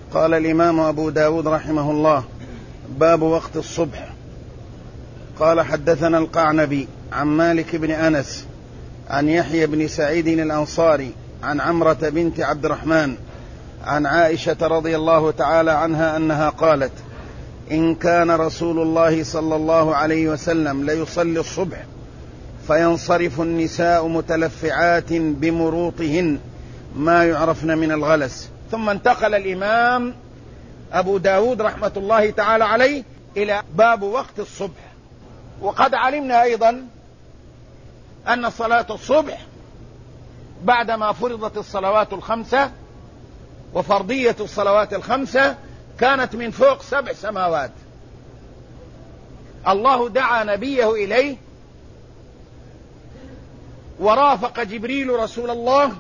قال الإمام أبو داود رحمه الله: باب وقت الصبح. قال: حدثنا القعنبي عن مالك بن أنس عن يحيى بن سعيد الأنصاري عن عمرة بنت عبد الرحمن عن عائشة رضي الله تعالى عنها أنها قالت: إن كان رسول الله صلى الله عليه وسلم ليصلي الصبح فينصرف النساء متلفعات بمروطهن ما يعرفن من الغلس. ثم انتقل الإمام أبو داود رحمة الله تعالى عليه إلى باب وقت الصبح. وقد علمنا أيضا أن صلاة الصبح بعدما فرضت الصلوات الخمسة وفرضية الصلوات الخمسة كانت من فوق 7 سماوات. الله دعا نبيه إليه ورافق جبريل رسول الله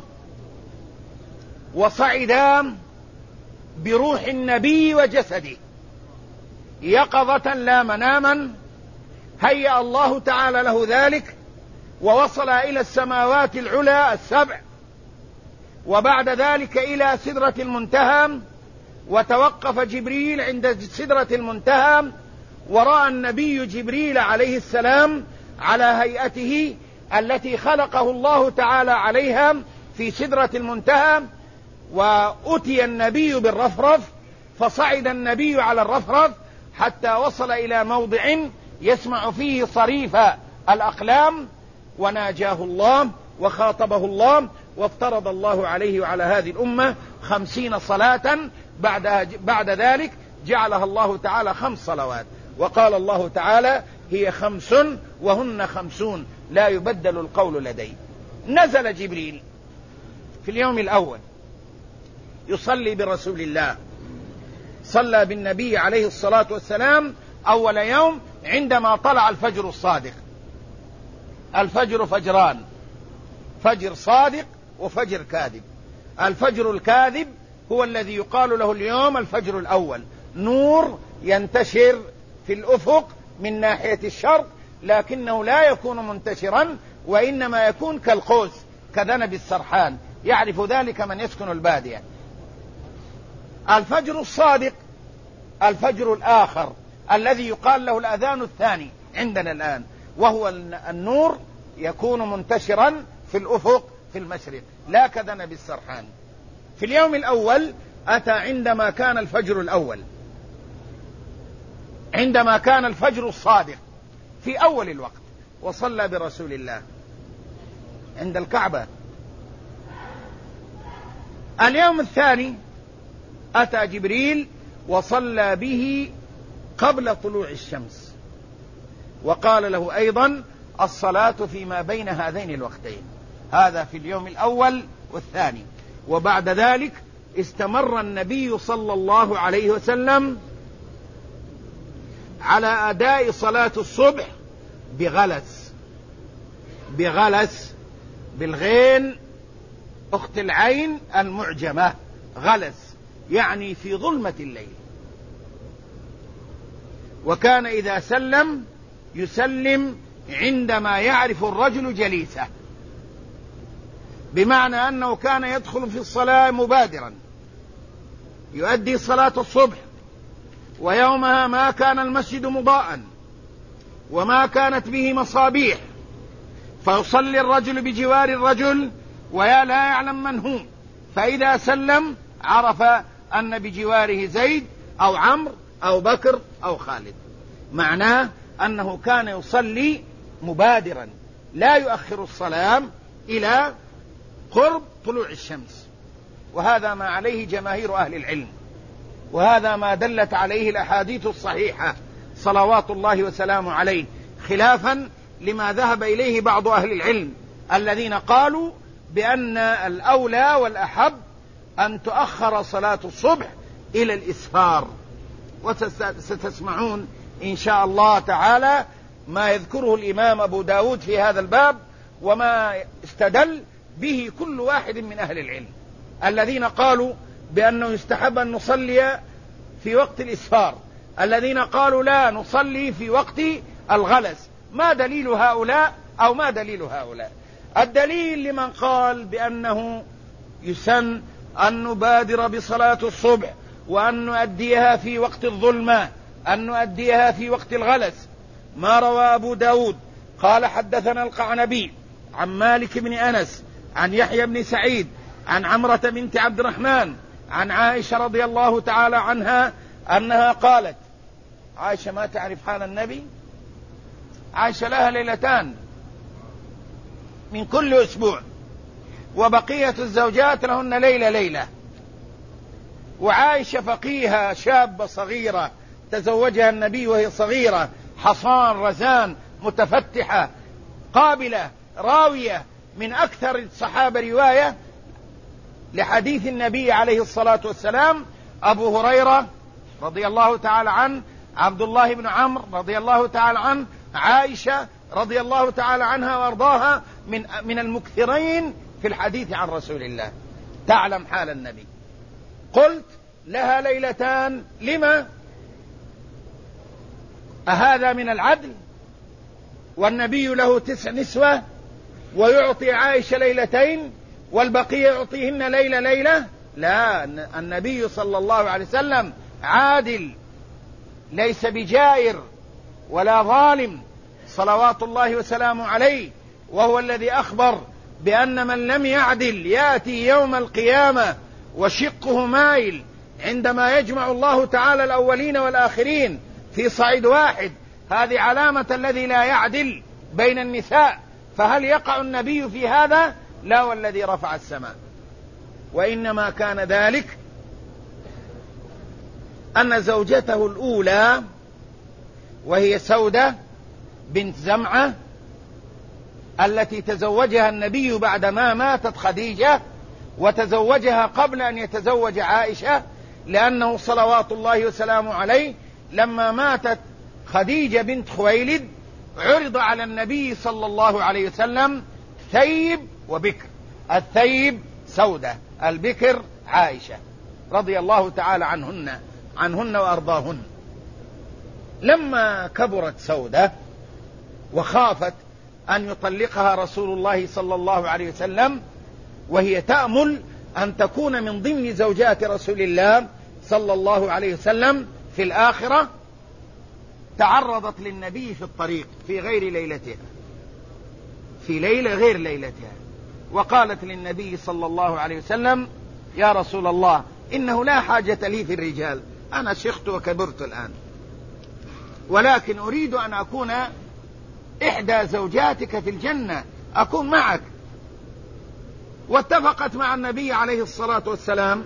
وصعدا بروح النبي وجسده يقظة لا مناما. هيأ الله تعالى له ذلك ووصل إلى السماوات العلى 7، وبعد ذلك إلى سدرة المنتهى، وتوقف جبريل عند سدرة المنتهى، ورأى النبي جبريل عليه السلام على هيئته التي خلقه الله تعالى عليها في سدرة المنتهى. وأتي النبي بالرفرف فصعد النبي على الرفرف حتى وصل إلى موضع يسمع فيه صريف الأقلام، وناجاه الله وخاطبه الله، وافترض الله عليه وعلى هذه الأمة 50 صلاة. بعد ذلك جعلها الله تعالى 5 صلوات، وقال الله تعالى: هي 5 وهن 50 لا يبدل القول لدي. نزل جبريل في اليوم الأول يصلي برسول الله، صلى بالنبي عليه الصلاة والسلام أول يوم عندما طلع الفجر الصادق. الفجر فجران: فجر صادق وفجر كاذب. الفجر الكاذب هو الذي يقال له اليوم الفجر الأول، نور ينتشر في الأفق من ناحية الشرق، لكنه لا يكون منتشرا، وإنما يكون كالقوس كذنب السرحان، يعرف ذلك من يسكن البادية. الفجر الصادق الفجر الآخر الذي يقال له الأذان الثاني عندنا الآن، وهو النور يكون منتشرا في الأفق في المشرق لا كذنب السرحان. في اليوم الأول أتى عندما كان الفجر الأول، عندما كان الفجر الصادق في أول الوقت، وصلى برسول الله عند الكعبة. اليوم الثاني أتى جبريل وصلى به قبل طلوع الشمس، وقال له أيضا: الصلاة فيما بين هذين الوقتين. هذا في اليوم الأول والثاني. وبعد ذلك استمر النبي صلى الله عليه وسلم على أداء صلاة الصبح بغلس بالغين أخت العين المعجمة، غلس يعني في ظلمة الليل. وكان إذا سلم يسلم عندما يعرف الرجل جليسه، بمعنى أنه كان يدخل في الصلاة مبادرا يؤدي صلاة الصبح، ويومها ما كان المسجد مضاءً وما كانت به مصابيح، فيصلي الرجل بجوار الرجل ويا لا يعلم من هو، فإذا سلم عرف أن بجواره زيد أو عمرو أو بكر أو خالد. معناه أنه كان يصلي مبادرا لا يؤخر الصلاة إلى قرب طلوع الشمس. وهذا ما عليه جماهير أهل العلم، وهذا ما دلت عليه الأحاديث الصحيحة صلوات الله وسلامه عليه، خلافا لما ذهب إليه بعض أهل العلم الذين قالوا بأن الأولى والأحب أن تؤخر صلاة الصبح إلى الإسفار. وستسمعون إن شاء الله تعالى ما يذكره الإمام أبو داود في هذا الباب، وما استدل به كل واحد من أهل العلم الذين قالوا بأنه يستحب أن نصلي في وقت الإسفار، الذين قالوا لا نصلي في وقت الغلس. ما دليل هؤلاء أو ما دليل هؤلاء؟ الدليل لمن قال بأنه يسن أن نبادر بصلاة الصبح وأن نؤديها في وقت الظلمة، أن نؤديها في وقت الغلس. ما روى أبو داود قال حدثنا القعنبي عن مالك بن أنس عن يحيى بن سعيد عن عمرة بنت عبد الرحمن عن عائشة رضي الله تعالى عنها أنها قالت. عائشة ما تعرف حال النبي؟ عائشة لها ليلتان من كل أسبوع، وبقية الزوجات لهن ليلة. وعائشة فقيهة شابة صغيرة تزوجها النبي وهي صغيرة، حصان رزان متفتحة قابلة راوية، من أكثر الصحابة رواية لحديث النبي عليه الصلاة والسلام أبو هريرة رضي الله تعالى عنه، عبد الله بن عمرو رضي الله تعالى عنه، عائشة رضي الله تعالى عنها وارضاها، من المكثرين في الحديث عن رسول الله. تعلم حال النبي. قلت لها ليلتان، لما؟ أهذا من العدل؟ والنبي له 9 نسوة ويعطي عائشة ليلتين والبقية يعطيهن ليلة؟ لا، النبي صلى الله عليه وسلم عادل، ليس بجائر ولا ظالم، صلوات الله وسلامه عليه، وهو الذي أخبر بأن من لم يعدل يأتي يوم القيامة وشقه مايل، عندما يجمع الله تعالى الأولين والآخرين في صعيد واحد. هذه علامة الذي لا يعدل بين النساء. فهل يقع النبي في هذا؟ لا، والذي رفع السماء. وإنما كان ذلك أن زوجته الأولى وهي سودة بنت زمعة التي تزوجها النبي بعدما ماتت خديجة، وتزوجها قبل أن يتزوج عائشة، لأنه صلوات الله وسلامه عليه لما ماتت خديجة بنت خويلد عرض على النبي صلى الله عليه وسلم ثيب وبكر. الثيب سودة، البكر عائشة رضي الله تعالى عنهن وأرضاهن. لما كبرت سودة وخافت أن يطلقها رسول الله صلى الله عليه وسلم، وهي تأمل أن تكون من ضمن زوجات رسول الله صلى الله عليه وسلم في الآخرة، تعرضت للنبي في الطريق في غير ليلتها، في ليلة غير ليلتها، وقالت للنبي صلى الله عليه وسلم: يا رسول الله، إنه لا حاجة لي في الرجال، أنا شخت وكبرت الآن، ولكن أريد أن أكون إحدى زوجاتك في الجنة، أكون معك. واتفقت مع النبي عليه الصلاة والسلام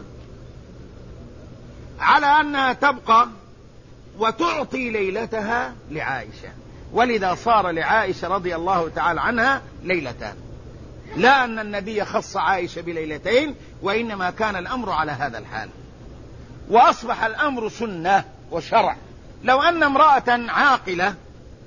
على أنها تبقى وتعطي ليلتها لعائشة، ولذا صار لعائشة رضي الله تعالى عنها ليلتان، لا أن النبي خص عائشة بليلتين، وإنما كان الأمر على هذا الحال. وأصبح الأمر سنة وشرع. لو أن امرأة عاقلة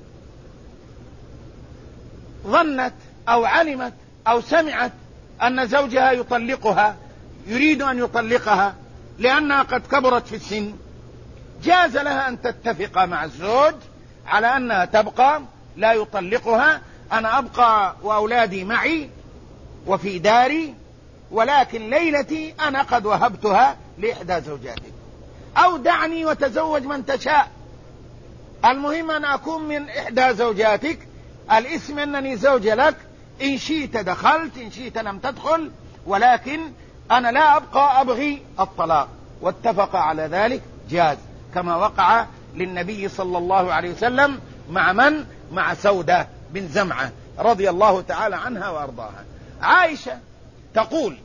ظنت أو علمت أو سمعت أن زوجها يطلقها، يريد أن يطلقها لأنها قد كبرت في السن، جاز لها أن تتفق مع الزوج على أنها تبقى لا يطلقها، أنا أبقى وأولادي معي وفي داري، ولكن ليلتي أنا قد وهبتها لإحدى زوجاتك، أو دعني وتزوج من تشاء، المهم أن أكون من إحدى زوجاتك، الاسم أنني زوج لك، إن شئت دخلت إن شئت لم تدخل، ولكن أنا لا أبقى أبغي الطلاق. واتفق على ذلك جاز، كما وقع للنبي صلى الله عليه وسلم مع من؟ مع سودة بن زمعة رضي الله تعالى عنها وأرضاها. عائشة تقول: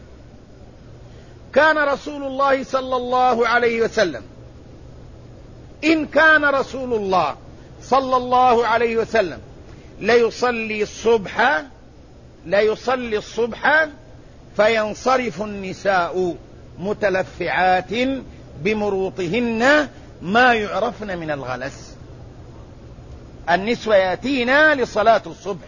كان رسول الله صلى الله عليه وسلم، إن كان رسول الله صلى الله عليه وسلم ليصلي الصبح فينصرف النساء متلفعات بمروطهن ما يعرفن من الغلس. النسوة يأتينا لصلاة الصبح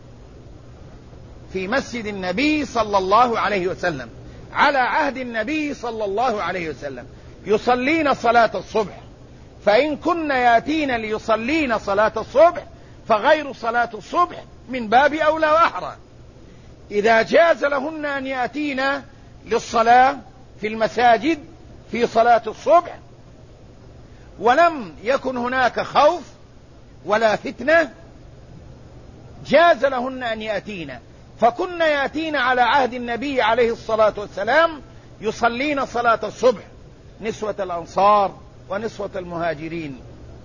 في مسجد النبي صلى الله عليه وسلم على عهد النبي صلى الله عليه وسلم، يصلين صلاة الصبح، فإن كن يأتين ليصلين صلاة الصبح فغير صلاة الصبح من باب أولى وأحرى. إذا جاز لهن أن يأتين للصلاة في المساجد في صلاة الصبح ولم يكن هناك خوف ولا فتنة جاز لهن أن يأتين، فكن يأتين على عهد النبي عليه الصلاة والسلام يصلين صلاة الصبح، نسوة الأنصار ونسوة المهاجرين.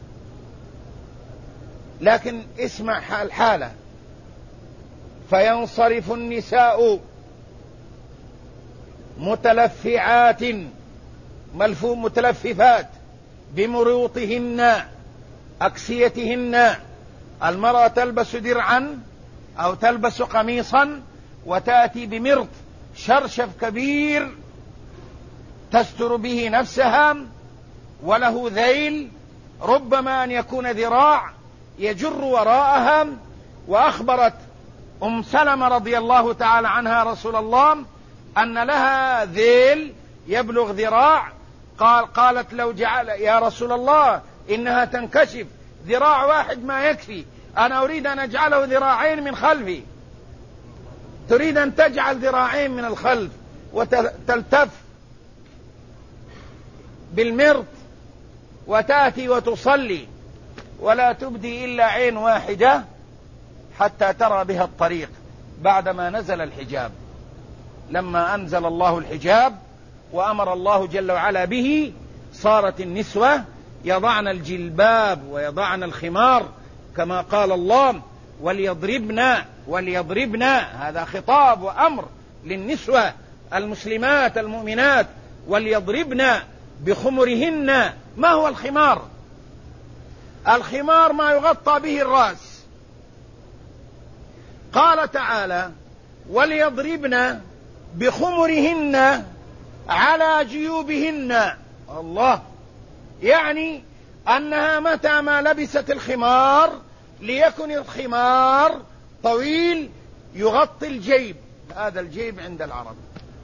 لكن اسمع الحالة: فينصرف النساء متلففات بمروطهن أكسيتهن. المرأة تلبس درعا أو تلبس قميصا وتأتي بمرط شرشف كبير تستر به نفسها، وله ذيل ربما أن يكون ذراع يجر وراءها. وأخبرت أم سلمة رضي الله تعالى عنها رسول الله أن لها ذيل يبلغ ذراع. قالت: لو جعل يا رسول الله إنها تنكشف، ذراع واحد ما يكفي، أنا أريد أن أجعله ذراعين من خلفي. تريد أن تجعل ذراعين من الخلف وتلتف بالمرط وتأتي وتصلي ولا تبدي إلا عين واحدة حتى ترى بها الطريق بعدما نزل الحجاب. لما أنزل الله الحجاب وأمر الله جل وعلا به صارت النسوة يضعن ويضعن الخمار كما قال الله: وليضربن. هذا خطاب وأمر للنسوة المسلمات المؤمنات، وليضربن بخمرهن. ما هو الخمار؟ الخمار ما يغطى به الرأس. قال تعالى: وليضربن بخمرهن على جيوبهن. الله، يعني أنها متى ما لبست الخمار ليكن الخمار طويل يغطي الجيب. هذا الجيب عند العرب.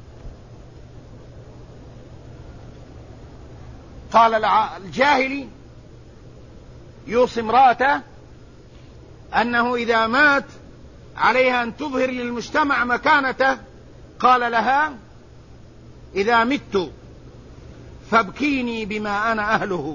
قال الجاهلي يوصي امرأته أنه إذا مات عليها أن تظهر للمجتمع مكانته، قال لها: إذا مت فابكيني بما أنا أهله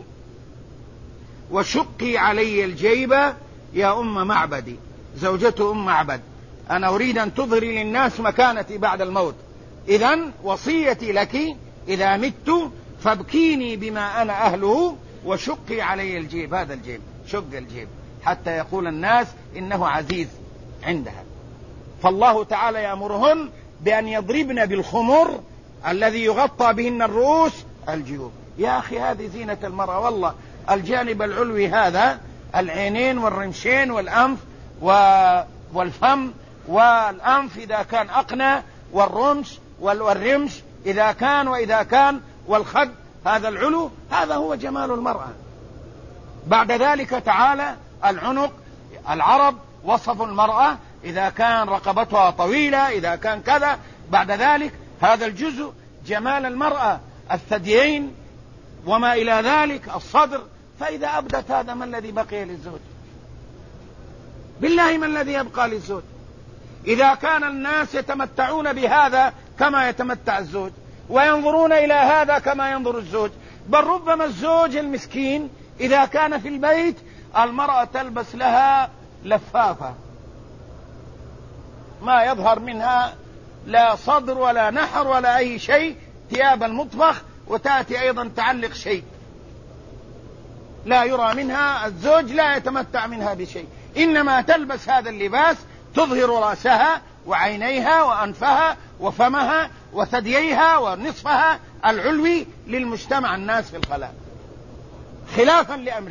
وشقي علي الجيب يا أم معبدي. زوجته أم معبد: أنا أريد أن تظهري للناس مكانتي بعد الموت، إذن وصيتي لك إذا مت فابكيني بما أنا أهله وشقي علي الجيب. هذا الجيب، شق الجيب حتى يقول الناس إنه عزيز عندها. فالله تعالى يأمرهن بأن يضربن بالخمر الذي يغطى بهن الرؤوس الجيوب. يا أخي هذه زينة المرأة والله. الجانب العلوي هذا، العينين والرمشين والأنف والفم والأنف إذا كان أقنى، والرمش إذا كان والخد، هذا العلو، هذا هو جمال المرأة. بعد ذلك تعالى العنق. العرب وصفوا المرأة إذا كان رقبتها طويلة، إذا كان كذا. بعد ذلك هذا الجزء جمال المرأة، الثديين وما إلى ذلك، الصدر. فإذا أبدت هذا، ما الذي بقي للزوج؟ بالله ما الذي يبقى للزوج؟ إذا كان الناس يتمتعون بهذا كما يتمتع الزوج، وينظرون إلى هذا كما ينظر الزوج، بل ربما الزوج المسكين إذا كان في البيت المرأة تلبس لها لفافة ما يظهر منها لا صدر ولا نحر ولا أي شيء، ثياب المطبخ، وتأتي أيضا تعلق شيء لا يرى منها، الزوج لا يتمتع منها بشيء، إنما تلبس هذا اللباس تظهر رأسها وعينيها وأنفها وفمها وثدييها ونصفها العلوي للمجتمع، الناس في الخلاء، خلافا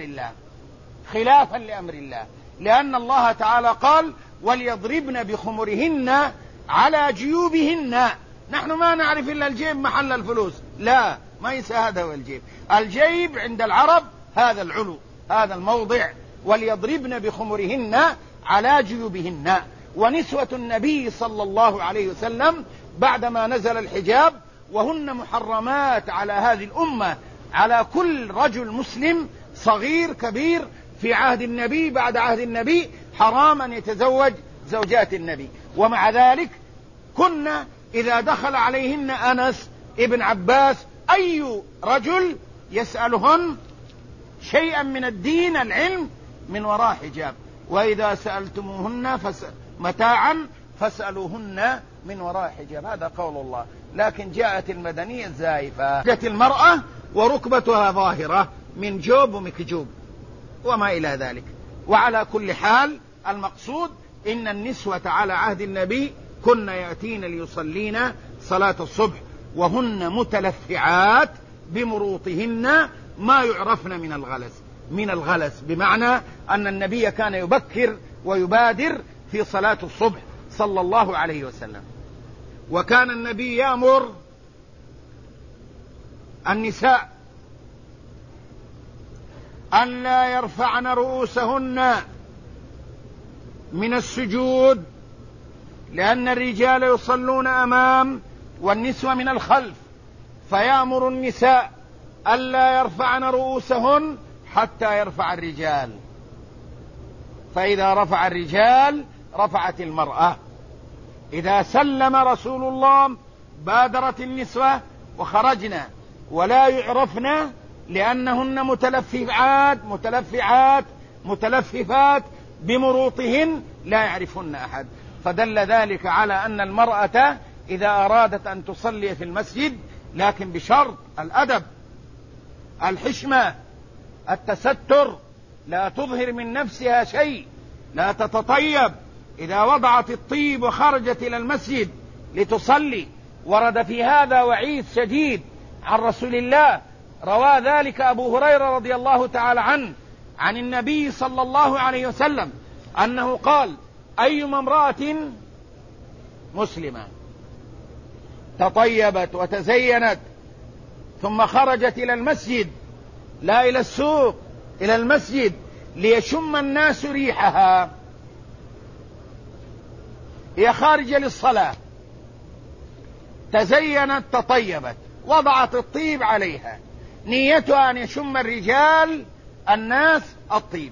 لأمر الله، لأن الله تعالى قال: وليضربن بخمرهن على جيوبهن. نحن ما نعرف إلا الجيب محل الفلوس، لا، ما ينسى هذا هو الجيب. الجيب عند العرب هذا العلو، هذا الموضع. وليضربن بخمرهن على جيوبهن. ونسوة النبي صلى الله عليه وسلم بعدما نزل الحجاب وهن محرمات على هذه الأمة، على كل رجل مسلم صغير كبير في عهد النبي، بعد عهد النبي حرام أن يتزوج زوجات النبي. ومع ذلك كنا إذا دخل عليهن أنس ابن عباس أي رجل يسألهن شيئا من الدين العلم من وراء حجاب. وإذا سألتموهن متاعا فاسألوهن من وراء حجاب. هذا قول الله. لكن جاءت المدنية الزائفة، جاءت المرأة وركبتها ظاهرة من جوب ومكجوب وما إلى ذلك. وعلى كل حال المقصود إن النسوة على عهد النبي كن يأتين ليصلين صلاة الصبح وهن متلفعات بمروطهن ما يعرفن من الغلس، بمعنى أن النبي كان يبكر ويبادر في صلاة الصبح صلى الله عليه وسلم. وكان النبي يأمر النساء أن لا يرفعن رؤوسهن من السجود، لأن الرجال يصلون أمام والنسوة من الخلف، فيأمر النساء ألا يرفعن رؤوسهن حتى يرفع الرجال، فإذا رفع الرجال رفعت المرأة. إذا سلم رسول الله بادرت النسوة وخرجنا ولا يعرفن لأنهن متلففات بمروطهن لا يعرفن أحد. فدل ذلك على أن المرأة إذا أرادت أن تصلي في المسجد، لكن بشرط الأدب، الحشمة، التستر، لا تظهر من نفسها شيء، لا تتطيب. إذا وضعت الطيب وخرجت إلى المسجد لتصلي ورد في هذا وعيد شديد عن رسول الله، روى ذلك أبو هريرة رضي الله تعالى عنه عن النبي صلى الله عليه وسلم أنه قال: أيما امرأة مسلمة تطيبت وتزينت ثم خرجت إلى المسجد، لا إلى السوق، إلى المسجد، ليشم الناس ريحها، هي خارجة للصلاة، تزينت تطيبت وضعت الطيب عليها، نيتها أن يشم الرجال الناس الطيب،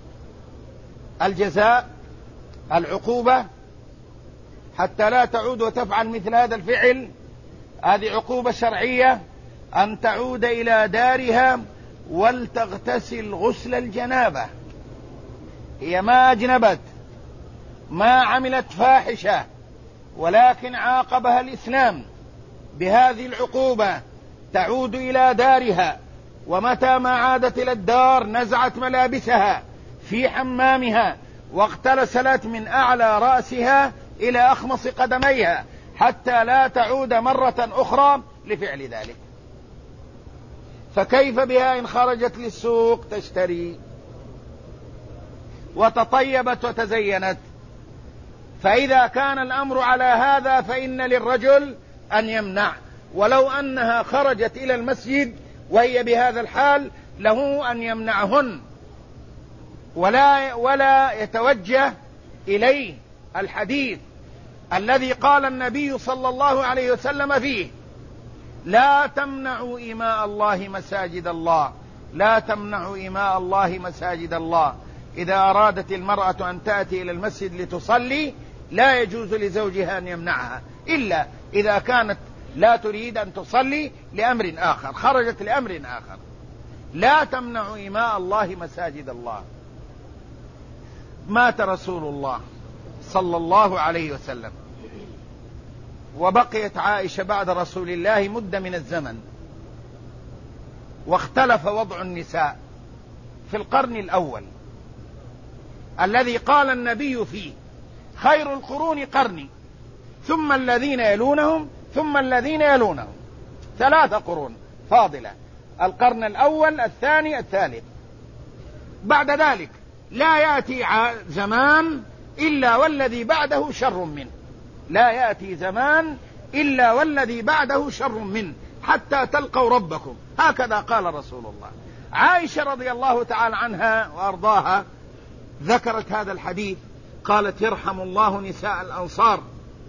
الجزاء العقوبة حتى لا تعود وتفعل مثل هذا الفعل، هذه عقوبة شرعية، أن تعود إلى دارها ولتغتسل غسل الجنابة. هي ما أجنبت، ما عملت فاحشة، ولكن عاقبها الإسلام بهذه العقوبة، تعود إلى دارها، ومتى ما عادت إلى الدار نزعت ملابسها في حمامها واغتسلت من أعلى رأسها إلى أخمص قدميها حتى لا تعود مرة أخرى لفعل ذلك. فكيف بها إن خرجت للسوق تشتري وتطيبت وتزينت؟ فإذا كان الأمر على هذا فإن للرجل أن يمنع، ولو أنها خرجت إلى المسجد وهي بهذا الحال له أن يمنعهن، ولا يتوجه إليه الحديث الذي قال النبي صلى الله عليه وسلم فيه: لا تمنعوا إماء الله مساجد الله، لا تمنعوا إماء الله مساجد الله. إذا أرادت المرأة أن تأتي إلى المسجد لتصلي لا يجوز لزوجها أن يمنعها، إلا إذا كانت لا تريد أن تصلي لأمر آخر، خرجت لأمر آخر. لا تمنعوا إماء الله مساجد الله. مات رسول الله صلى الله عليه وسلم، وبقيت عائشة بعد رسول الله مدة من الزمن، واختلف وضع النساء في القرن الأول الذي قال النبي فيه: خير القرون قرني ثم الذين يلونهم ثم الذين يلونهم. 3 قرون فاضلة: القرن الأول، الثاني، الثالث. بعد ذلك لا يأتي زمان إلا والذي بعده شر منه، لا يأتي زمان إلا والذي بعده شر منه حتى تلقوا ربكم، هكذا قال رسول الله. عائشة رضي الله تعالى عنها وأرضاها ذكرت هذا الحديث، قالت: يرحم الله نساء الأنصار،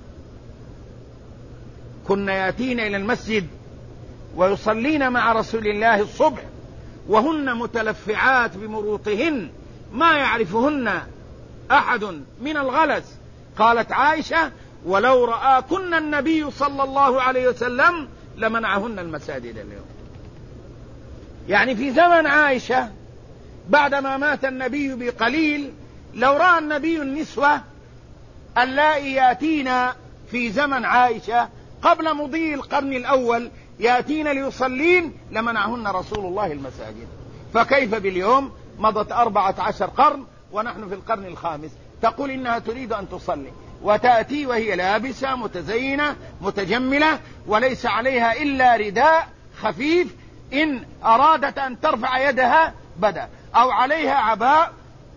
كن يأتين إلى المسجد ويصلين مع رسول الله الصبح وهن متلفعات بمروطهن ما يعرفهن أحد من الغلس. قالت عائشة: ولو رآكن النبي صلى الله عليه وسلم لمنعهن المساجد اليوم. يعني في زمن عائشة بعدما مات النبي بقليل، لو رأى النبي النسوة اللائي يأتينا في زمن عائشة قبل مضي القرن الأول يأتين ليصلين لمنعهن رسول الله المساجد. فكيف باليوم؟ مضت 14 قرن ونحن في القرن الخامس، تقول إنها تريد أن تصلي وتأتي وهي لابسة متزينة متجملة وليس عليها إلا رداء خفيف، إن أرادت أن ترفع يدها بدأ، أو عليها عباء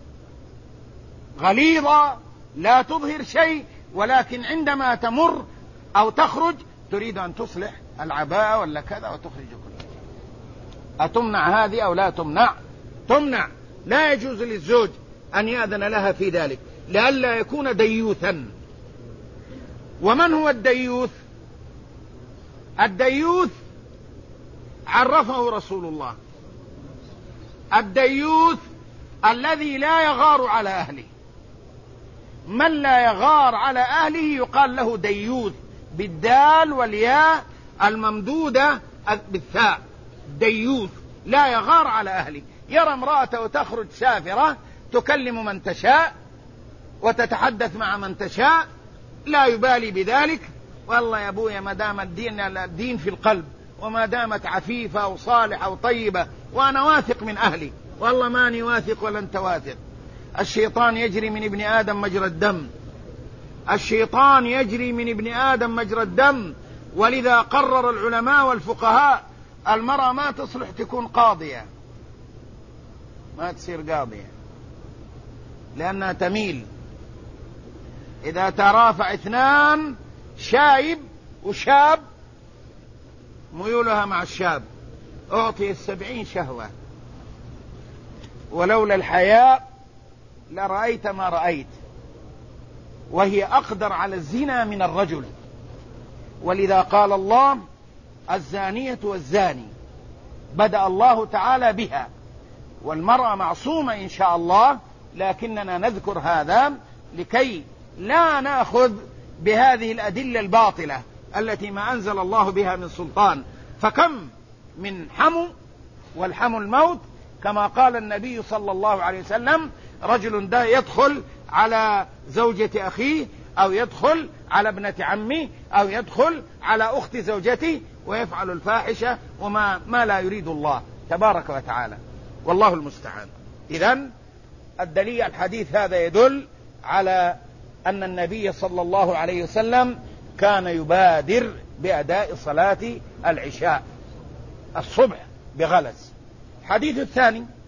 غليظة لا تظهر شيء، ولكن عندما تمر أو تخرج تريد أن تصلح العباء ولا كذا وتخرج كل شيء. أتمنع هذه أو لا تمنع؟ تمنع. لا يجوز للزوج أن يأذن لها في ذلك لئلا يكون ديوثا. ومن هو الديوث؟ الديوث عرفه رسول الله: الديوث الذي لا يغار على أهله. من لا يغار على أهله يقال له ديوث، بالدال والياء الممدودة بالثاء. ديوث لا يغار على أهله، يرى امرأته تخرج سافرة تكلم من تشاء وتتحدث مع من تشاء، لا يبالي بذلك. والله يا أبويا ما دام الدين في القلب، وما دامت عفيفة وصالحة وطيبة وأنا واثق من أهلي، والله ماني واثق ولا أنت واثق. الشيطان يجري من ابن آدم مجرى الدم، الشيطان يجري من ابن آدم مجرى الدم. ولذا قرر العلماء والفقهاء المرأة ما تصلح تكون قاضية، ما تصير قاضية لأنها تميل. إذا ترافع اثنان شايب وشاب ميولها مع الشاب، أعطي 70 شهوة، ولولا الحياء لرأيت ما رأيت، وهي أقدر على الزنا من الرجل. ولذا قال الله: الزانية والزاني، بدأ الله تعالى بها، والمرأة معصومة إن شاء الله، لكننا نذكر هذا لكي لا نأخذ بهذه الأدلة الباطلة التي ما أنزل الله بها من سلطان. فكم من حمو، والحمو الموت، كما قال النبي صلى الله عليه وسلم: رجل دا يدخل على زوجة أخيه، أو يدخل على ابنة عمي، أو يدخل على أخت زوجتي ويفعل الفاحشة وما لا يريد الله تبارك وتعالى، والله المستعان. إذن الدليل الحديث هذا يدل على أن النبي صلى الله عليه وسلم كان يبادر بأداء صلاة العشاء الصبح بغلس. الحديث الثاني: